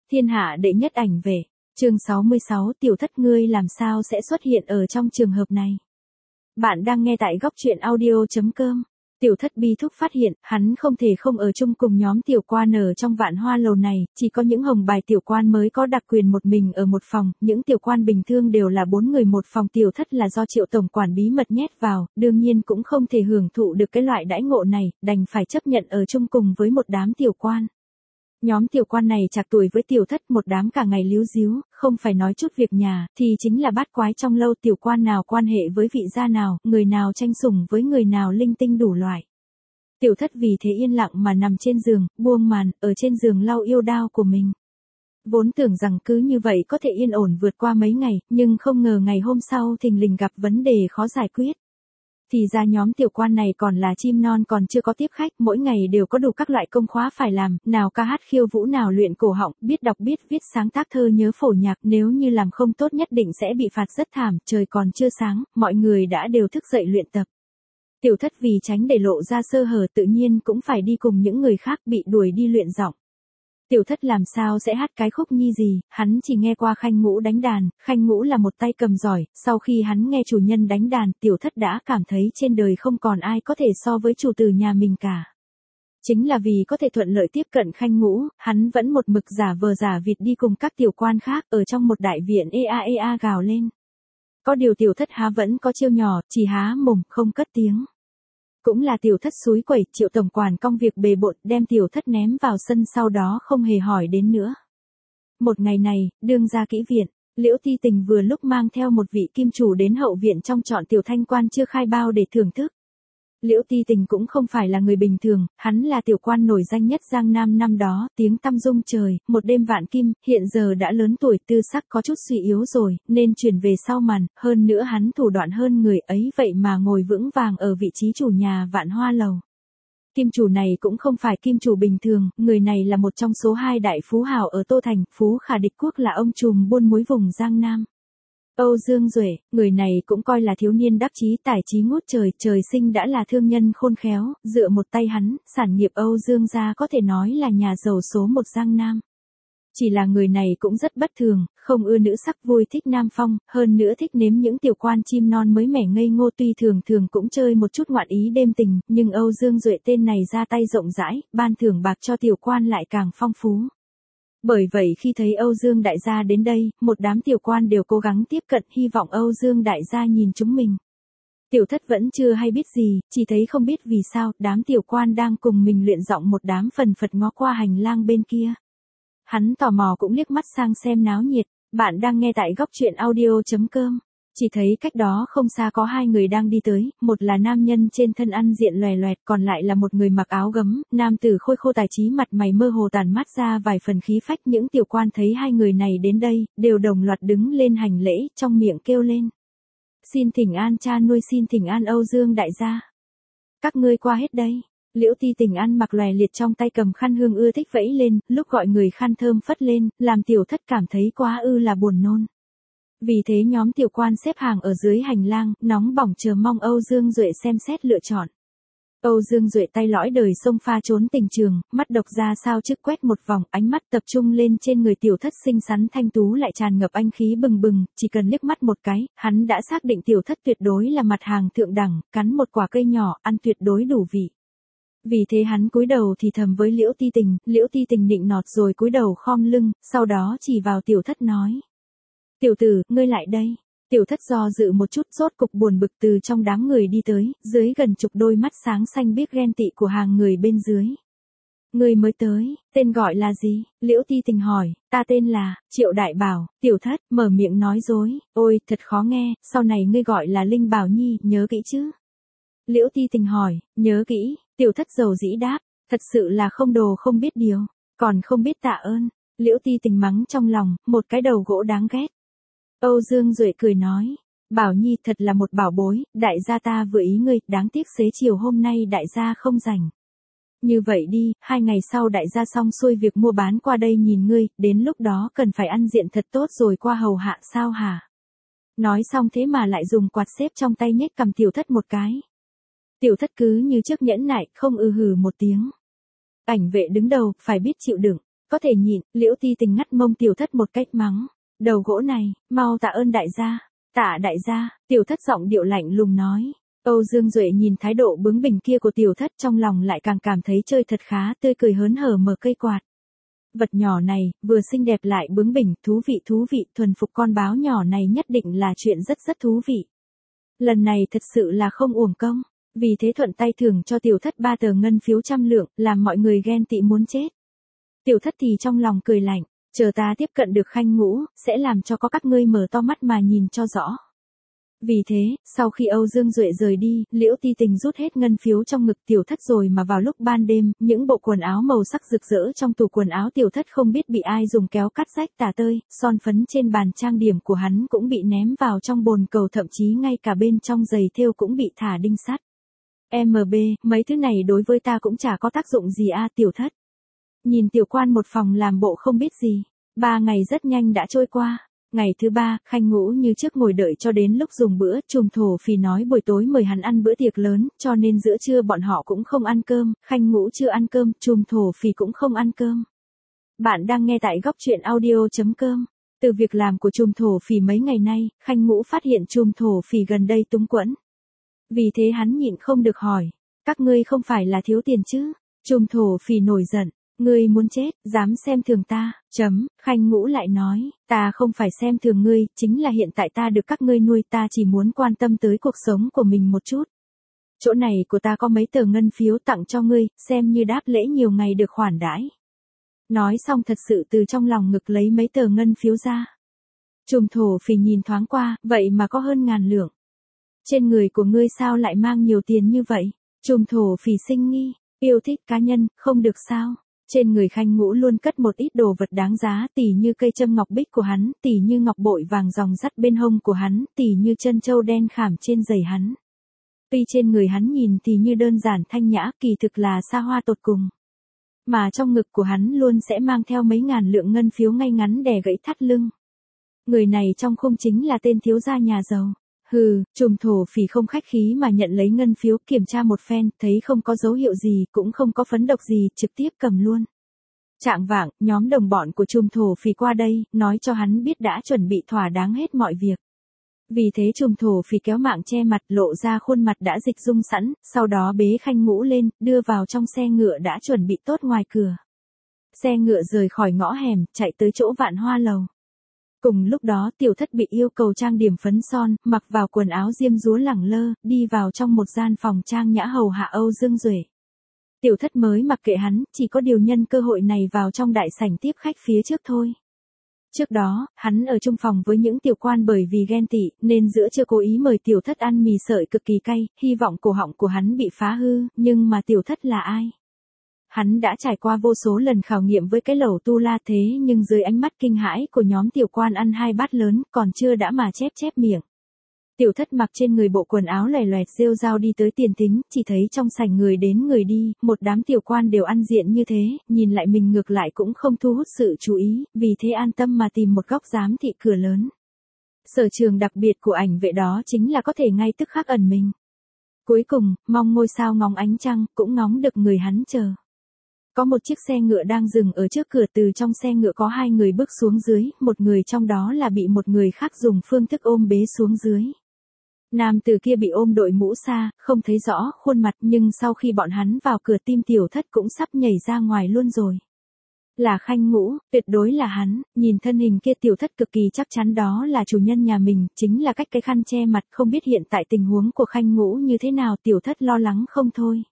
Thiên hạ đệ nhất ảnh vệ, chương 66 tiểu thất ngươi làm sao sẽ xuất hiện ở trong trường hợp này. Bạn đang nghe tại góc truyện audio.com. Tiểu thất bi thúc phát hiện, hắn không thể không ở chung cùng nhóm tiểu quan ở trong vạn hoa lầu này, chỉ có những hồng bài tiểu quan mới có đặc quyền một mình ở một phòng, những tiểu quan bình thường đều là 4 người một phòng. Tiểu thất là do Triệu tổng quản bí mật nhét vào, đương nhiên cũng không thể hưởng thụ được cái loại đãi ngộ này, đành phải chấp nhận ở chung cùng với một đám tiểu quan. Nhóm tiểu quan này chạc tuổi với tiểu thất, một đám cả ngày líu díu, không phải nói chút việc nhà, thì chính là bát quái trong lâu. Tiểu quan nào quan hệ với vị gia nào, người nào tranh sủng với người nào, linh tinh đủ loại. Tiểu thất vì thế yên lặng mà nằm trên giường, buông màn, ở trên giường lau yêu đao của mình. Vốn tưởng rằng cứ như vậy có thể yên ổn vượt qua mấy ngày, nhưng không ngờ ngày hôm sau thình lình gặp vấn đề khó giải quyết. Thì ra nhóm tiểu quan này còn là chim non, còn chưa có tiếp khách, mỗi ngày đều có đủ các loại công khóa phải làm, nào ca hát khiêu vũ, nào luyện cổ họng, biết đọc biết viết, sáng tác thơ nhớ phổ nhạc, nếu như làm không tốt nhất định sẽ bị phạt rất thảm. Trời còn chưa sáng, mọi người đã đều thức dậy luyện tập. Tiểu thất vì tránh để lộ ra sơ hở tự nhiên cũng phải đi cùng những người khác, bị đuổi đi luyện giọng. Tiểu thất làm sao sẽ hát cái khúc nhi gì, hắn chỉ nghe qua Khanh Ngũ đánh đàn. Khanh Ngũ là một tay cầm giỏi, sau khi hắn nghe chủ nhân đánh đàn, tiểu thất đã cảm thấy trên đời không còn ai có thể so với chủ tử nhà mình cả. Chính là vì có thể thuận lợi tiếp cận Khanh Ngũ, hắn vẫn một mực giả vờ giả vịt đi cùng các tiểu quan khác, ở trong một đại viện ea gào lên. Có điều tiểu thất há vẫn có chiêu nhỏ, chỉ há mồm, không cất tiếng. Cũng là tiểu thất xúi quẩy, Triệu tổng quản công việc bề bộn, đem tiểu thất ném vào sân, sau đó không hề hỏi đến nữa. Một ngày này, đương gia kỹ viện, Liễu Ti Tình vừa lúc mang theo một vị kim chủ đến hậu viện trong chọn tiểu thanh quan chưa khai bao để thưởng thức. Liễu Ti Tình cũng không phải là người bình thường, hắn là tiểu quan nổi danh nhất Giang Nam năm đó, tiếng tăm rung trời, một đêm vạn kim, hiện giờ đã lớn tuổi, tư sắc có chút suy yếu rồi, nên chuyển về sau màn, hơn nữa hắn thủ đoạn hơn người ấy, vậy mà ngồi vững vàng ở vị trí chủ nhà vạn hoa lầu. Kim chủ này cũng không phải kim chủ bình thường, người này là một trong số 2 đại phú hào ở Tô Thành, Phú Khả Địch Quốc là ông trùm buôn muối vùng Giang Nam. Âu Dương Duệ, người này cũng coi là thiếu niên đắc chí, tài trí ngút trời, trời sinh đã là thương nhân khôn khéo, dựa một tay hắn, sản nghiệp Âu Dương gia có thể nói là nhà giàu số 1 Giang Nam. Chỉ là người này cũng rất bất thường, không ưa nữ sắc, vui thích nam phong, hơn nữa thích nếm những tiểu quan chim non mới mẻ ngây ngô, tuy thường thường cũng chơi một chút ngoạn ý đêm tình, nhưng Âu Dương Duệ tên này ra tay rộng rãi, ban thưởng bạc cho tiểu quan lại càng phong phú. Bởi vậy khi thấy Âu Dương đại gia đến đây, một đám tiểu quan đều cố gắng tiếp cận, hy vọng Âu Dương đại gia nhìn chúng mình. Tiểu thất vẫn chưa hay biết gì, chỉ thấy không biết vì sao, đám tiểu quan đang cùng mình luyện giọng, một đám phần phật ngó qua hành lang bên kia. Hắn tò mò cũng liếc mắt sang xem náo nhiệt. Bạn đang nghe tại góc truyện audio.com. Chỉ thấy cách đó không xa có 2 người đang đi tới, một là nam nhân trên thân ăn diện lòe loẹt, còn lại là một người mặc áo gấm, nam tử khôi khô tài trí, mặt mày mơ hồ tản mát ra vài phần khí phách. Những tiểu quan thấy 2 người này đến đây, đều đồng loạt đứng lên hành lễ, trong miệng kêu lên. Xin thỉnh an cha nuôi, xin thỉnh an Âu Dương đại gia. Các ngươi qua hết đây. Liễu Ti Tình ăn mặc lòe liệt, trong tay cầm khăn hương ưa thích vẫy lên, lúc gọi người khăn thơm phất lên, làm tiểu thất cảm thấy quá là buồn nôn. Vì thế nhóm tiểu quan xếp hàng ở dưới hành lang, nóng bỏng chờ mong Âu Dương Duệ xem xét lựa chọn. Âu Dương Duệ tay lõi đời sông pha trốn tình trường, mắt độc ra sao trước quét một vòng, ánh mắt tập trung lên trên người tiểu thất xinh xắn thanh tú lại tràn ngập anh khí bừng bừng, chỉ cần liếc mắt một cái, hắn đã xác định tiểu thất tuyệt đối là mặt hàng thượng đẳng, cắn một quả cây nhỏ, ăn tuyệt đối đủ vị. Vì thế hắn cúi đầu thì thầm với Liễu Ti Tình nịnh nọt rồi cúi đầu khom lưng, sau đó chỉ vào tiểu thất nói. Tiểu tử, ngươi lại đây. Tiểu thất do dự một chút, rốt cục buồn bực từ trong đám người đi tới, dưới gần chục đôi mắt sáng xanh biếc ghen tị của hàng người bên dưới. Ngươi mới tới, tên gọi là gì? Liễu Ti Tình hỏi. Ta tên là Triệu Đại Bảo. Tiểu thất mở miệng nói dối. Ôi, thật khó nghe, sau này ngươi gọi là Linh Bảo Nhi, nhớ kỹ chứ? Liễu Ti Tình hỏi. Nhớ kỹ. Tiểu thất dầu dĩ đáp. Thật sự là không đồ không biết điều, còn không biết tạ ơn. Liễu Ti Tình mắng trong lòng, một cái đầu gỗ đáng ghét. Âu Dương Duệ cười nói. Bảo Nhi thật là một bảo bối, đại gia ta vừa ý ngươi, đáng tiếc xế chiều hôm nay đại gia không rảnh. Như vậy đi, 2 ngày sau đại gia xong xuôi việc mua bán qua đây nhìn ngươi, đến lúc đó cần phải ăn diện thật tốt rồi qua hầu hạ sao hả? Nói xong thế mà lại dùng quạt xếp trong tay nhếch cầm tiểu thất một cái. Tiểu thất cứ như trước nhẫn nại, không hừ một tiếng. Ảnh vệ đứng đầu, phải biết chịu đựng. Có thể nhịn, Liễu Ti Tình ngắt mông Tiểu Thất một cách mắng. Đầu gỗ này, mau tạ ơn đại gia. Tạ đại gia, Tiểu Thất giọng điệu lạnh lùng nói. Âu Dương Duệ nhìn thái độ bướng bỉnh kia của Tiểu Thất trong lòng lại càng cảm thấy chơi thật khá, tươi cười hớn hở mở cây quạt. Vật nhỏ này, vừa xinh đẹp lại bướng bỉnh, thú vị, thuần phục con báo nhỏ này nhất định là chuyện rất thú vị. Lần này thật sự là không uổng công, vì thế thuận tay thưởng cho Tiểu Thất 3 tờ ngân phiếu 100 lượng, làm mọi người ghen tị muốn chết. Tiểu Thất thì trong lòng cười lạnh, chờ ta tiếp cận được Khanh Ngũ, sẽ làm cho có các ngươi mở to mắt mà nhìn cho rõ. Vì thế, sau khi Âu Dương Duệ rời đi, Liễu Ti Tình rút hết ngân phiếu trong ngực Tiểu Thất rồi mà vào lúc ban đêm, những bộ quần áo màu sắc rực rỡ trong tủ quần áo Tiểu Thất không biết bị ai dùng kéo cắt rách tả tơi, son phấn trên bàn trang điểm của hắn cũng bị ném vào trong bồn cầu, thậm chí ngay cả bên trong giày thêu cũng bị thả đinh sắt. MB, mấy thứ này đối với ta cũng chả có tác dụng gì a Tiểu Thất. Nhìn tiểu quan một phòng làm bộ không biết gì. 3 ngày rất nhanh đã trôi qua. Ngày thứ 3, Khanh Ngũ như trước ngồi đợi cho đến lúc dùng bữa, Trùm Thổ Phỉ nói buổi tối mời hắn ăn bữa tiệc lớn, cho nên giữa trưa bọn họ cũng không ăn cơm, Khanh Ngũ chưa ăn cơm, Trùm Thổ Phỉ cũng không ăn cơm. Bạn đang nghe tại góc truyện audio.com. Từ việc làm của Trùm Thổ Phỉ mấy ngày nay, Khanh Ngũ phát hiện Trùm Thổ Phỉ gần đây túng quẫn. Vì thế hắn nhịn không được hỏi, các ngươi không phải là thiếu tiền chứ? Trùm Thổ Phỉ nổi giận. Ngươi muốn chết, dám xem thường ta, Khanh Ngũ lại nói, ta không phải xem thường ngươi, chính là hiện tại ta được các ngươi nuôi, ta chỉ muốn quan tâm tới cuộc sống của mình một chút. Chỗ này của ta có mấy tờ ngân phiếu tặng cho ngươi, xem như đáp lễ nhiều ngày được khoản đãi. Nói xong thật sự từ trong lòng ngực lấy mấy tờ ngân phiếu ra. Trùm Thổ Phỉ nhìn thoáng qua, vậy mà có hơn 1000 lượng. Trên người của ngươi sao lại mang nhiều tiền như vậy? Trùm Thổ Phỉ sinh nghi, yêu thích cá nhân, không được sao? Trên người Khanh Ngũ luôn cất một ít đồ vật đáng giá, tỉ như cây châm ngọc bích của hắn, tỉ như ngọc bội vàng ròng rắt bên hông của hắn, tỉ như chân châu đen khảm trên giày hắn. Tuy trên người hắn nhìn thì như đơn giản thanh nhã, kỳ thực là xa hoa tột cùng. Mà trong ngực của hắn luôn sẽ mang theo mấy 1000 lượng ngân phiếu ngay ngắn đè gãy thắt lưng. Người này trong khung chính là tên thiếu gia nhà giàu. Hừ, Trùm Thổ Phỉ không khách khí mà nhận lấy ngân phiếu, kiểm tra một phen, thấy không có dấu hiệu gì, cũng không có phấn độc gì, trực tiếp cầm luôn. Chạng vạng, nhóm đồng bọn của Trùm Thổ Phỉ qua đây, nói cho hắn biết đã chuẩn bị thỏa đáng hết mọi việc. Vì thế Trùm Thổ Phỉ kéo mạng che mặt, lộ ra khuôn mặt đã dịch dung sẵn, sau đó bế Khanh Ngũ lên, đưa vào trong xe ngựa đã chuẩn bị tốt ngoài cửa. Xe ngựa rời khỏi ngõ hẻm, chạy tới chỗ Vạn Hoa Lầu. Cùng lúc đó Tiểu Thất bị yêu cầu trang điểm phấn son, mặc vào quần áo diêm dúa lẳng lơ, đi vào trong một gian phòng trang nhã hầu hạ Âu Dương Duệ. Tiểu Thất mới mặc kệ hắn, chỉ có điều nhân cơ hội này vào trong đại sảnh tiếp khách phía trước thôi. Trước đó, hắn ở chung phòng với những tiểu quan bởi vì ghen tị, nên giữa trưa cố ý mời Tiểu Thất ăn mì sợi cực kỳ cay, hy vọng cổ họng của hắn bị phá hư, nhưng mà Tiểu Thất là ai? Hắn đã trải qua vô số lần khảo nghiệm với cái lẩu tu la thế nhưng dưới ánh mắt kinh hãi của nhóm tiểu quan ăn 2 bát lớn, còn chưa đã mà chép miệng. Tiểu Thất mặc trên người bộ quần áo lòe loẹt rêu rao đi tới tiền tính, chỉ thấy trong sảnh người đến người đi, một đám tiểu quan đều ăn diện như thế, nhìn lại mình ngược lại cũng không thu hút sự chú ý, vì thế an tâm mà tìm một góc giám thị cửa lớn. Sở trường đặc biệt của ảnh vệ đó chính là có thể ngay tức khắc ẩn mình. Cuối cùng, mong ngôi sao ngóng ánh trăng, cũng ngóng được người hắn chờ. Có một chiếc xe ngựa đang dừng ở trước cửa, từ trong xe ngựa có 2 người bước xuống dưới, một người trong đó là bị một người khác dùng phương thức ôm bế xuống dưới. Nam tử kia bị ôm đội mũ xa, không thấy rõ khuôn mặt nhưng sau khi bọn hắn vào cửa tim Tiểu Thất cũng sắp nhảy ra ngoài luôn rồi. Là Khanh Ngũ, tuyệt đối là hắn, nhìn thân hình kia Tiểu Thất cực kỳ chắc chắn đó là chủ nhân nhà mình, chính là cách cái khăn che mặt, không biết hiện tại tình huống của Khanh Ngũ như thế nào, Tiểu Thất lo lắng không thôi.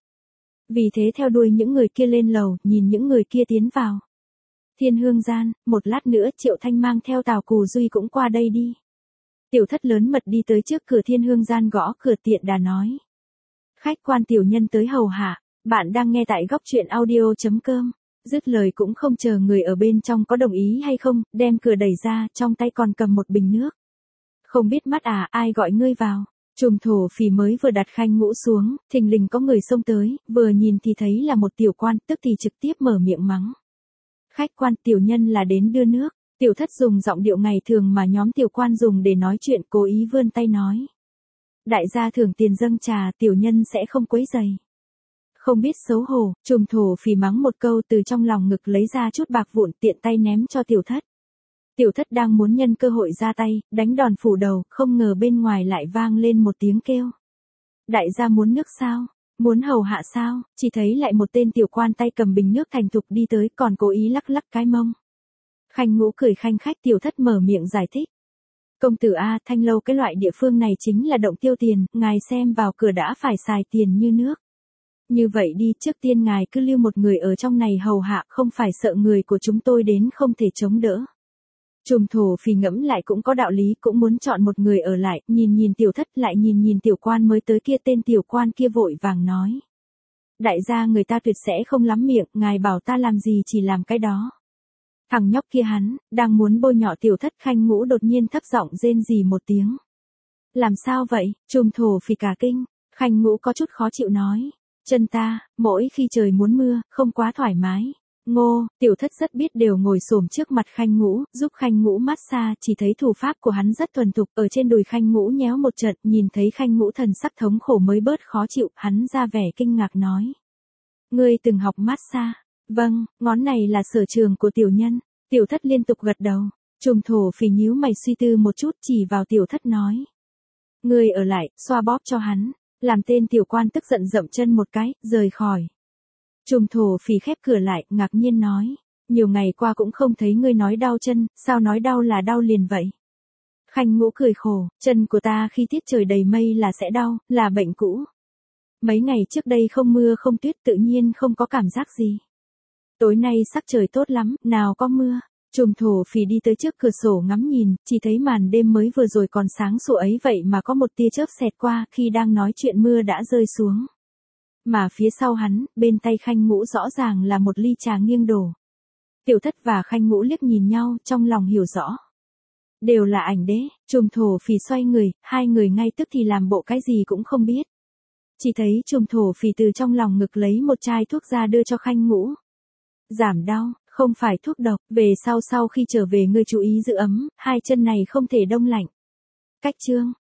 Vì thế theo đuôi những người kia lên lầu, nhìn những người kia tiến vào. Thiên Hương Gian, một lát nữa Triệu Thanh mang theo Tào Cù Duy cũng qua đây đi. Tiểu Thất lớn mật đi tới trước cửa Thiên Hương Gian gõ cửa tiện đà nói. Khách quan tiểu nhân tới hầu hạ, bạn đang nghe tại góc truyện audio.com. Dứt lời cũng không chờ người ở bên trong có đồng ý hay không, đem cửa đẩy ra, trong tay còn cầm một bình nước. Không biết mắt à, ai gọi ngươi vào? Trùm Thổ Phỉ mới vừa đặt Khanh Ngũ xuống, thình lình có người xông tới, vừa nhìn thì thấy là một tiểu quan, tức thì trực tiếp mở miệng mắng. Khách quan tiểu nhân là đến đưa nước. Tiểu Thất dùng giọng điệu ngày thường mà nhóm tiểu quan dùng để nói chuyện, cố ý vươn tay nói. Đại gia thưởng tiền dâng trà, tiểu nhân sẽ không quấy rầy. Không biết xấu hổ, trùm thổ phỉ mắng một câu từ trong lòng ngực lấy ra chút bạc vụn tiện tay ném cho tiểu thất. Tiểu thất đang muốn nhân cơ hội ra tay, đánh đòn phủ đầu, không ngờ bên ngoài lại vang lên một tiếng kêu. Đại gia muốn nước sao? Muốn hầu hạ sao? Chỉ thấy lại một tên tiểu quan tay cầm bình nước thành thục đi tới còn cố ý lắc lắc cái mông. Khanh Ngũ cười khanh khách, tiểu thất mở miệng giải thích. Công tử A, Thanh Lâu cái loại địa phương này chính là động tiêu tiền, ngài xem vào cửa đã phải xài tiền như nước. Như vậy đi, trước tiên ngài cứ lưu một người ở trong này hầu hạ, không phải sợ người của chúng tôi đến không thể chống đỡ. Trùm thổ phỉ ngẫm lại cũng có đạo lý, cũng muốn chọn một người ở lại, nhìn tiểu thất lại nhìn tiểu quan mới tới kia, tên tiểu quan kia vội vàng nói. Đại gia người ta tuyệt sẽ không lắm miệng, ngài bảo ta làm gì chỉ làm cái đó. Thằng nhóc kia hắn, đang muốn bôi nhọ tiểu thất. Khanh Ngũ đột nhiên thấp giọng rên rỉ một tiếng. Làm sao vậy? Trùm thổ phỉ cả kinh. Khanh Ngũ có chút khó chịu nói. Chân ta, mỗi khi trời muốn mưa, không quá thoải mái. Ngô, tiểu thất rất biết điều ngồi xổm trước mặt Khanh Ngũ, giúp Khanh Ngũ massage, chỉ thấy thủ pháp của hắn rất thuần thục, ở trên đùi Khanh Ngũ nhéo một trận, nhìn thấy Khanh Ngũ thần sắc thống khổ mới bớt khó chịu, hắn ra vẻ kinh ngạc nói. Ngươi từng học massage? Vâng, ngón này là sở trường của tiểu nhân. Tiểu thất liên tục gật đầu. Trùm thổ phỉ nhíu mày suy tư một chút, chỉ vào tiểu thất nói. Ngươi ở lại, xoa bóp cho hắn. Làm tên tiểu quan tức giận dậm chân một cái, rời khỏi. Trùm thổ phỉ khép cửa lại, ngạc nhiên nói. Nhiều ngày qua cũng không thấy ngươi nói đau chân, sao nói đau là đau liền vậy? Khanh Ngũ cười khổ, chân của ta khi tiết trời đầy mây là sẽ đau, là bệnh cũ. Mấy ngày trước đây không mưa không tuyết tự nhiên không có cảm giác gì. Tối nay sắc trời tốt lắm, nào có mưa. Trùm thổ phỉ đi tới trước cửa sổ ngắm nhìn, chỉ thấy màn đêm mới vừa rồi còn sáng sủa ấy vậy mà có một tia chớp xẹt qua, khi đang nói chuyện mưa đã rơi xuống. Mà phía sau hắn, bên tay Khanh Ngũ rõ ràng là một ly trà nghiêng đổ. Tiểu thất và Khanh Ngũ liếc nhìn nhau, trong lòng hiểu rõ. Đều là ảnh đế. Trùm thổ phỉ xoay người, hai người ngay tức thì làm bộ cái gì cũng không biết. Chỉ thấy trùm thổ phỉ từ trong lòng ngực lấy một chai thuốc ra đưa cho Khanh Ngũ. Giảm đau, không phải thuốc độc, về sau khi trở về ngươi chú ý giữ ấm, hai chân này không thể đông lạnh. Cách chương.